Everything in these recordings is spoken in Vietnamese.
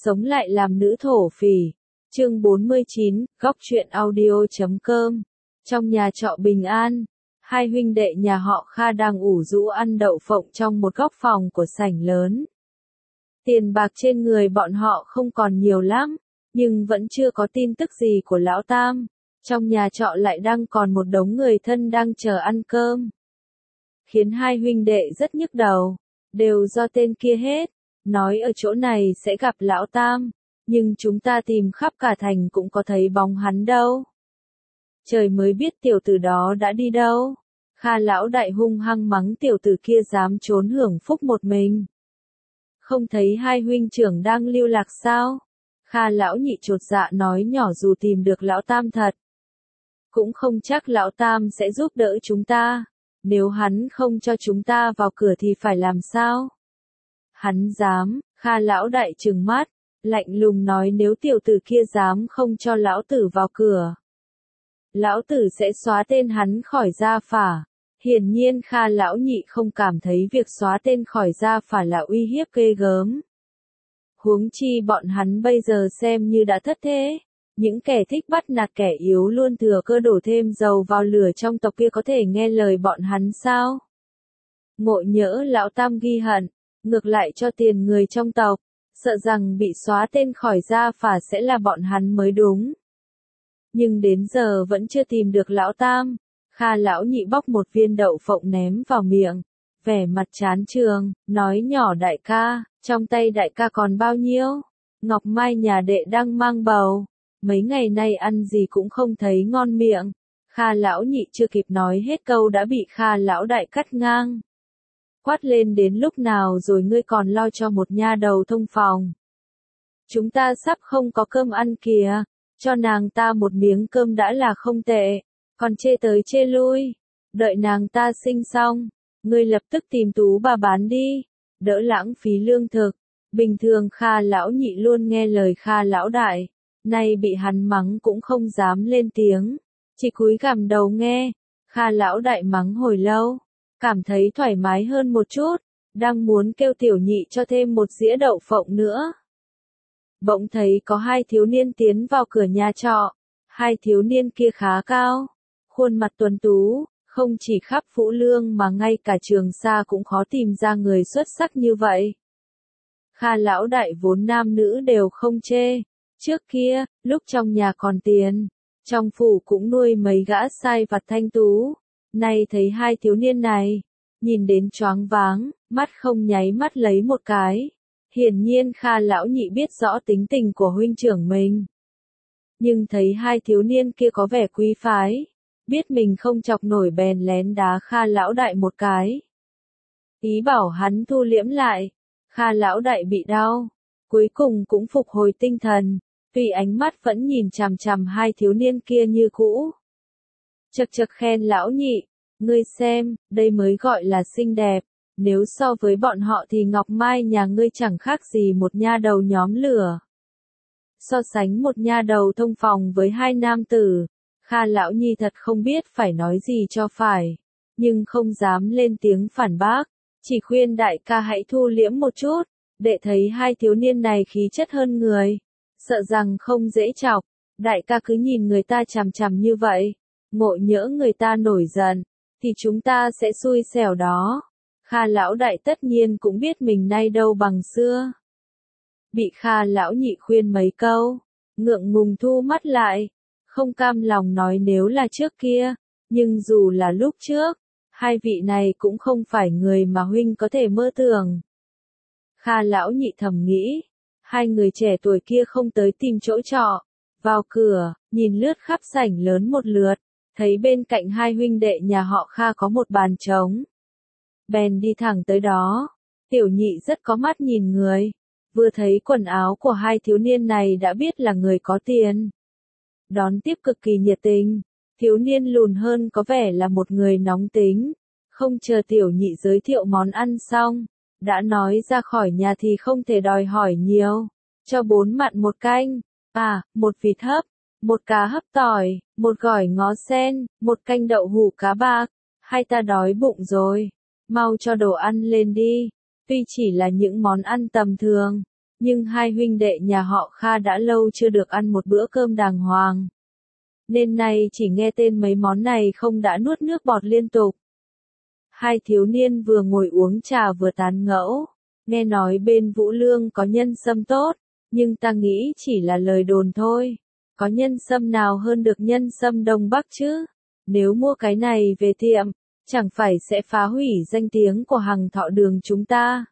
Sống lại làm nữ thổ phỉ. Chương 49, góc truyện audio.com. Trong nhà trọ Bình An, hai huynh đệ nhà họ Kha đang ủ rũ ăn đậu phộng trong một góc phòng của sảnh lớn. Tiền bạc trên người bọn họ không còn nhiều lắm, nhưng vẫn chưa có tin tức gì của lão Tam. Trong nhà trọ lại đang còn một đống người thân đang chờ ăn cơm. Khiến hai huynh đệ rất nhức đầu, đều do tên kia hết. Nói ở chỗ này sẽ gặp lão Tam, nhưng chúng ta tìm khắp cả thành cũng có thấy bóng hắn đâu. Trời mới biết tiểu tử đó đã đi đâu. Kha lão đại hung hăng mắng tiểu tử kia dám trốn hưởng phúc một mình. Không thấy hai huynh trưởng đang lưu lạc sao? Kha lão nhị chột dạ nói nhỏ, dù tìm được lão Tam thật, cũng không chắc lão Tam sẽ giúp đỡ chúng ta. Nếu hắn không cho chúng ta vào cửa thì phải làm sao? Hắn dám. Kha lão đại trừng mắt, lạnh lùng nói, nếu tiểu tử kia dám không cho lão tử vào cửa, lão tử sẽ xóa tên hắn khỏi gia phả. Hiển nhiên Kha lão nhị không cảm thấy việc xóa tên khỏi gia phả là uy hiếp ghê gớm. Huống chi bọn hắn bây giờ xem như đã thất thế. Những kẻ thích bắt nạt kẻ yếu luôn thừa cơ đổ thêm dầu vào lửa trong tộc kia có thể nghe lời bọn hắn sao? Ngộ nhỡ lão Tam ghi hận, ngược lại cho tiền người trong tộc, sợ rằng bị xóa tên khỏi gia phả sẽ là bọn hắn mới đúng. Nhưng đến giờ vẫn chưa tìm được lão Tam. Kha lão nhị bóc một viên đậu phộng ném vào miệng, vẻ mặt chán chường, nói nhỏ, đại ca, trong tay đại ca còn bao nhiêu? Ngọc Mai nhà đệ đang mang bầu, mấy ngày nay ăn gì cũng không thấy ngon miệng. Kha lão nhị chưa kịp nói hết câu đã bị Kha lão đại cắt ngang. Quát lên, đến lúc nào rồi ngươi còn lo cho một nha đầu thông phòng? Chúng ta sắp không có cơm ăn kìa, cho nàng ta một miếng cơm đã là không tệ, còn chê tới chê lui. Đợi nàng ta sinh xong, ngươi lập tức tìm tú bà bán đi, đỡ lãng phí lương thực. Bình thường Kha lão nhị luôn nghe lời Kha lão đại, nay bị hắn mắng cũng không dám lên tiếng, chỉ cúi gằm đầu nghe. Kha lão đại mắng hồi lâu, cảm thấy thoải mái hơn một chút, đang muốn kêu tiểu nhị cho thêm một dĩa đậu phộng nữa. Bỗng thấy có hai thiếu niên tiến vào cửa nhà trọ. Hai thiếu niên kia khá cao, khuôn mặt tuấn tú, không chỉ khắp Phú Lương mà ngay cả Trường Sa cũng khó tìm ra người xuất sắc như vậy. Kha lão đại vốn nam nữ đều không chê. Trước kia, lúc trong nhà còn tiền, trong phủ cũng nuôi mấy gã sai vặt thanh tú. Nay thấy hai thiếu niên này, nhìn đến choáng váng, mắt không nháy mắt lấy một cái. Hiển nhiên Kha lão nhị biết rõ tính tình của huynh trưởng mình. Nhưng thấy hai thiếu niên kia có vẻ quý phái, biết mình không chọc nổi bèn lén đá Kha lão đại một cái, ý bảo hắn thu liễm lại. Kha lão đại bị đau, cuối cùng cũng phục hồi tinh thần, tuy ánh mắt vẫn nhìn chằm chằm hai thiếu niên kia như cũ. Chậc chậc khen lão nhị, ngươi xem, đây mới gọi là xinh đẹp, nếu so với bọn họ thì Ngọc Mai nhà ngươi chẳng khác gì một nha đầu nhóm lửa. So sánh một nha đầu thông phòng với hai nam tử, Kha lão nhi thật không biết phải nói gì cho phải, nhưng không dám lên tiếng phản bác, chỉ khuyên đại ca hãy thu liễm một chút, đệ thấy hai thiếu niên này khí chất hơn người, sợ rằng không dễ chọc, đại ca cứ nhìn người ta chằm chằm như vậy, ngộ nhỡ người ta nổi giận, thì chúng ta sẽ xui xẻo đó. Kha lão đại tất nhiên cũng biết mình nay đâu bằng xưa. Bị Kha lão nhị khuyên mấy câu, ngượng ngùng thu mắt lại, không cam lòng nói, nếu là trước kia, nhưng dù là lúc trước, hai vị này cũng không phải người mà huynh có thể mơ tưởng. Kha lão nhị thầm nghĩ, hai người trẻ tuổi kia không tới tìm chỗ trọ, vào cửa, nhìn lướt khắp sảnh lớn một lượt, thấy bên cạnh hai huynh đệ nhà họ Kha có một bàn trống. Bèn đi thẳng tới đó. Tiểu nhị rất có mắt nhìn người, vừa thấy quần áo của hai thiếu niên này đã biết là người có tiền. Đón tiếp cực kỳ nhiệt tình, thiếu niên lùn hơn có vẻ là một người nóng tính, không chờ tiểu nhị giới thiệu món ăn xong, đã nói ra khỏi nhà thì không thể đòi hỏi nhiều, cho 4 mặn một canh, một vịt hấp, một cá hấp tỏi, một gỏi ngó sen, một canh đậu hũ cá bạc, hai ta đói bụng rồi, mau cho đồ ăn lên đi. Tuy chỉ là những món ăn tầm thường, nhưng hai huynh đệ nhà họ Kha đã lâu chưa được ăn một bữa cơm đàng hoàng. Nên nay chỉ nghe tên mấy món này không đã nuốt nước bọt liên tục. Hai thiếu niên vừa ngồi uống trà vừa tán gẫu, nghe nói bên Vũ Lương có nhân sâm tốt, nhưng ta nghĩ chỉ là lời đồn thôi. Có nhân sâm nào hơn được nhân sâm Đông Bắc chứ? Nếu mua cái này về tiệm, chẳng phải sẽ phá hủy danh tiếng của Hằng Thọ Đường chúng ta.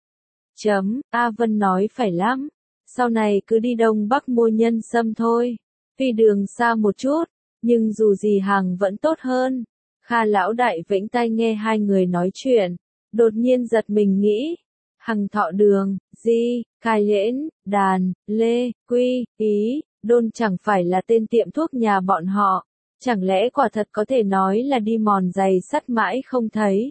A Vân nói phải lắm, sau này cứ đi Đông Bắc mua nhân sâm thôi. Tuy đường xa một chút, nhưng dù gì hàng vẫn tốt hơn. Kha lão đại vẫy tai nghe hai người nói chuyện, đột nhiên giật mình nghĩ. Hằng Thọ Đường, Di, Cai Liễn, Đàn, Lê, Quy, Ý, Đôn chẳng phải là tên tiệm thuốc nhà bọn họ. Chẳng lẽ quả thật có thể nói là đi mòn giày sắt mãi không thấy.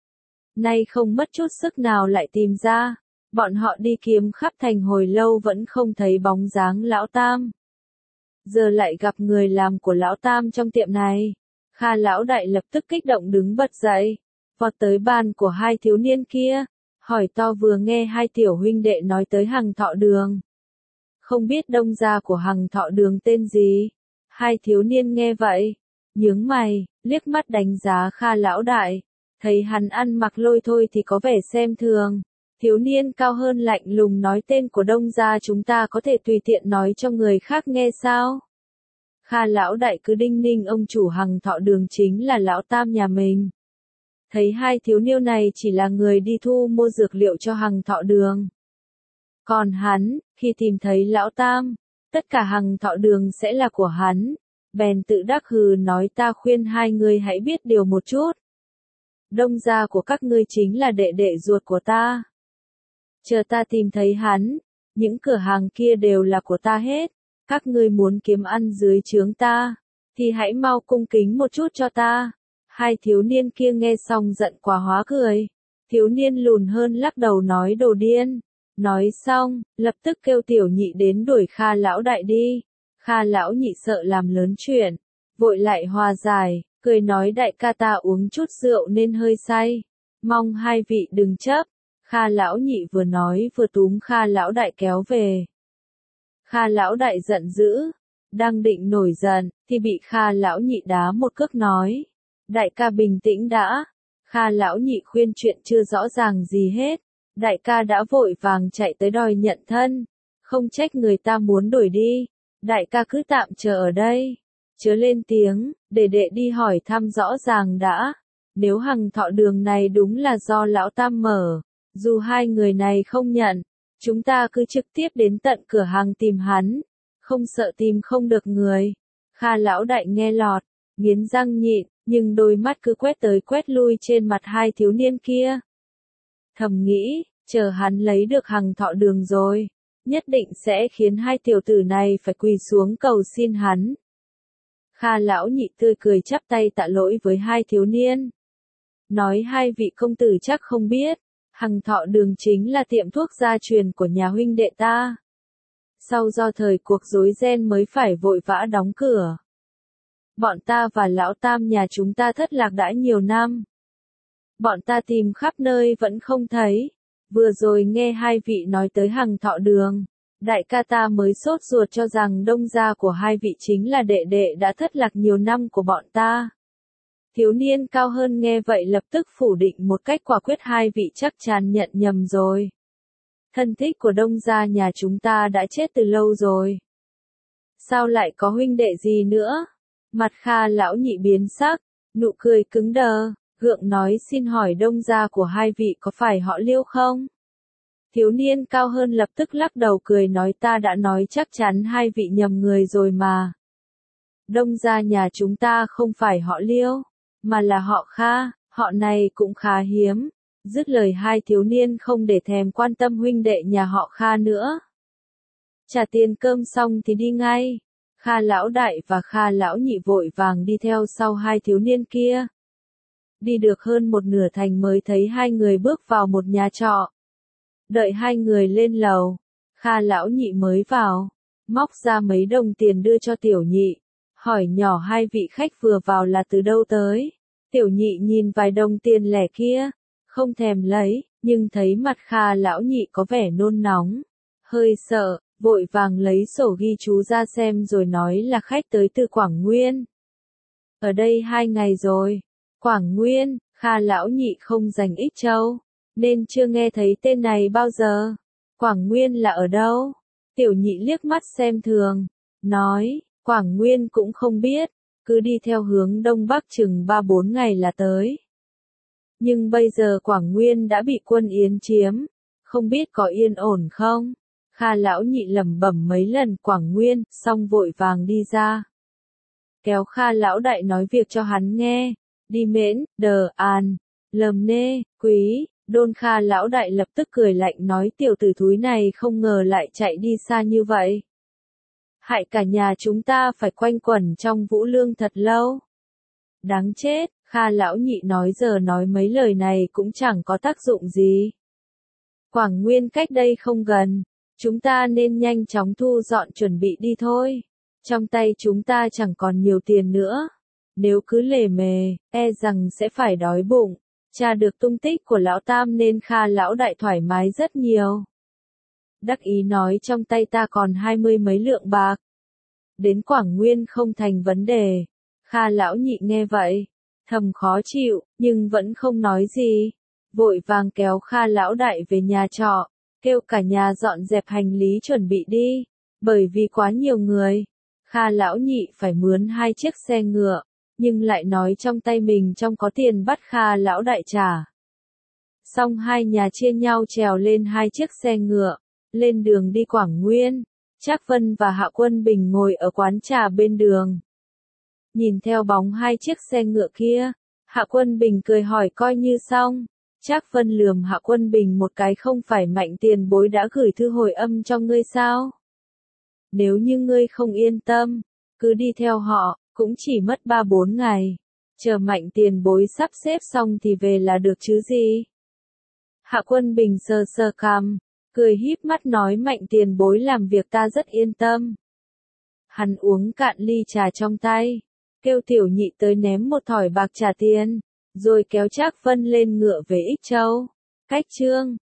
Nay không mất chút sức nào lại tìm ra. Bọn họ đi kiếm khắp thành hồi lâu vẫn không thấy bóng dáng lão Tam. Giờ lại gặp người làm của lão Tam trong tiệm này. Kha lão đại lập tức kích động đứng bật dậy, vọt tới bàn của hai thiếu niên kia, hỏi to vừa nghe hai tiểu huynh đệ nói tới Hằng Thọ Đường. Không biết đông gia của Hằng Thọ Đường tên gì? Hai thiếu niên nghe vậy, nhướng mày, liếc mắt đánh giá Kha lão đại, thấy hắn ăn mặc lôi thôi thì có vẻ xem thường. Thiếu niên cao hơn lạnh lùng nói tên của đông gia chúng ta có thể tùy tiện nói cho người khác nghe sao? Kha lão đại cứ đinh ninh ông chủ Hằng Thọ Đường chính là lão Tam nhà mình. Thấy hai thiếu niêu này chỉ là người đi thu mua dược liệu cho Hằng Thọ Đường. Còn hắn, khi tìm thấy lão Tam, tất cả Hằng Thọ Đường sẽ là của hắn. Bèn tự đắc hừ nói ta khuyên hai người hãy biết điều một chút. Đông gia của các ngươi chính là đệ đệ ruột của ta. Chờ ta tìm thấy hắn, những cửa hàng kia đều là của ta hết. Các ngươi muốn kiếm ăn dưới trướng ta, thì hãy mau cung kính một chút cho ta. Hai thiếu niên kia nghe xong giận quá hóa cười. Thiếu niên lùn hơn lắc đầu nói đồ điên. Nói xong, lập tức kêu tiểu nhị đến đuổi Kha lão đại đi. Kha lão nhị sợ làm lớn chuyện, vội lại hòa giải, cười nói đại ca ta uống chút rượu nên hơi say. Mong hai vị đừng chấp. Kha lão nhị vừa nói vừa túm Kha lão đại kéo về. Kha lão đại giận dữ, đang định nổi giận, thì bị Kha lão nhị đá một cước nói. Đại ca bình tĩnh đã. Kha lão nhị khuyên chuyện chưa rõ ràng gì hết. Đại ca đã vội vàng chạy tới đòi nhận thân. Không trách người ta muốn đuổi đi. Đại ca cứ tạm chờ ở đây. Chớ lên tiếng, để đệ đi hỏi thăm rõ ràng đã. Nếu Hằng Thọ Đường này đúng là do lão Tam mở, dù hai người này không nhận, chúng ta cứ trực tiếp đến tận cửa hàng tìm hắn, không sợ tìm không được người. Kha lão đại nghe lọt, nghiến răng nhịn, nhưng đôi mắt cứ quét tới quét lui trên mặt hai thiếu niên kia. Thầm nghĩ, chờ hắn lấy được Hằng Thọ Đường rồi, nhất định sẽ khiến hai tiểu tử này phải quỳ xuống cầu xin hắn. Kha lão nhị tươi cười chắp tay tạ lỗi với hai thiếu niên. Nói hai vị công tử chắc không biết, Hằng Thọ Đường chính là tiệm thuốc gia truyền của nhà huynh đệ ta. Sau do thời cuộc rối ren mới phải vội vã đóng cửa. Bọn ta và lão Tam nhà chúng ta thất lạc đã nhiều năm. Bọn ta tìm khắp nơi vẫn không thấy. Vừa rồi nghe hai vị nói tới Hằng Thọ Đường, đại ca ta mới sốt ruột cho rằng đông gia của hai vị chính là đệ đệ đã thất lạc nhiều năm của bọn ta. Thiếu niên cao hơn nghe vậy lập tức phủ định một cách quả quyết hai vị chắc chắn nhận nhầm rồi. Thân thích của đông gia nhà chúng ta đã chết từ lâu rồi. Sao lại có huynh đệ gì nữa? Mặt Kha lão nhị biến sắc, nụ cười cứng đờ, gượng nói xin hỏi đông gia của hai vị có phải họ Liêu không? Thiếu niên cao hơn lập tức lắc đầu cười nói ta đã nói chắc chắn hai vị nhầm người rồi mà. Đông gia nhà chúng ta không phải họ Liêu, mà là họ Kha, họ này cũng khá hiếm. Dứt lời hai thiếu niên không để thèm quan tâm huynh đệ nhà họ Kha nữa. Trả tiền cơm xong thì đi ngay. Kha lão đại và Kha lão nhị vội vàng đi theo sau hai thiếu niên kia. Đi được hơn một nửa thành mới thấy hai người bước vào một nhà trọ. Đợi hai người lên lầu, Kha lão nhị mới vào, móc ra mấy đồng tiền đưa cho tiểu nhị, hỏi nhỏ hai vị khách vừa vào là từ đâu tới. Tiểu nhị nhìn vài đồng tiền lẻ kia, không thèm lấy, nhưng thấy mặt Kha lão nhị có vẻ nôn nóng, hơi sợ, vội vàng lấy sổ ghi chú ra xem rồi nói là khách tới từ Quảng Nguyên. Ở đây 2 ngày rồi. Quảng Nguyên, Kha lão nhị không dành Ích Châu, nên chưa nghe thấy tên này bao giờ. Quảng Nguyên là ở đâu? Tiểu nhị liếc mắt xem thường, nói, Quảng Nguyên cũng không biết, cứ đi theo hướng đông bắc chừng 3-4 ngày là tới. Nhưng bây giờ Quảng Nguyên đã bị quân Yến chiếm, không biết có yên ổn không? Kha lão nhị lẩm bẩm mấy lần Quảng Nguyên, xong vội vàng đi ra. Kéo Kha lão đại nói việc cho hắn nghe, đi Mễn, Đờ, An, Lầm Nê, Quý, Đôn. Kha lão đại lập tức cười lạnh nói tiểu tử thúi này không ngờ lại chạy đi xa như vậy. Hại cả nhà chúng ta phải quanh quẩn trong Vũ Lương thật lâu. Đáng chết, Kha lão nhị nói giờ nói mấy lời này cũng chẳng có tác dụng gì. Quảng Nguyên cách đây không gần, chúng ta nên nhanh chóng thu dọn chuẩn bị đi thôi. Trong tay chúng ta chẳng còn nhiều tiền nữa. Nếu cứ lề mề, e rằng sẽ phải đói bụng. Tra được tung tích của lão tam nên Kha lão đại thoải mái rất nhiều. Đắc ý nói trong tay ta còn 20 mấy lượng bạc. Đến Quảng Nguyên không thành vấn đề. Kha lão nhị nghe vậy, thầm khó chịu, nhưng vẫn không nói gì. Vội vàng kéo Kha lão đại về nhà trọ, kêu cả nhà dọn dẹp hành lý chuẩn bị đi. Bởi vì quá nhiều người, Kha lão nhị phải mướn 2 chiếc xe ngựa, nhưng lại nói trong tay mình trong có tiền bắt Kha lão đại trả. Xong hai nhà chia nhau trèo lên 2 chiếc xe ngựa, lên đường đi Quảng Nguyên. Trác Vân và Hạ Quân Bình ngồi ở quán trà bên đường. Nhìn theo bóng 2 chiếc xe ngựa kia, Hạ Quân Bình cười hỏi coi như xong. Trác Vân lườm Hạ Quân Bình một cái không phải Mạnh tiền bối đã gửi thư hồi âm cho ngươi sao? Nếu như ngươi không yên tâm, cứ đi theo họ, cũng chỉ mất 3-4 ngày. Chờ Mạnh tiền bối sắp xếp xong thì về là được chứ gì? Hạ Quân Bình sờ sờ cằm, cười híp mắt nói Mạnh tiền bối làm việc ta rất yên tâm. Hắn uống cạn ly trà trong tay, kêu tiểu nhị tới ném một thỏi bạc trả tiền, rồi kéo Trác Vân lên ngựa về Ích Châu. Cách chương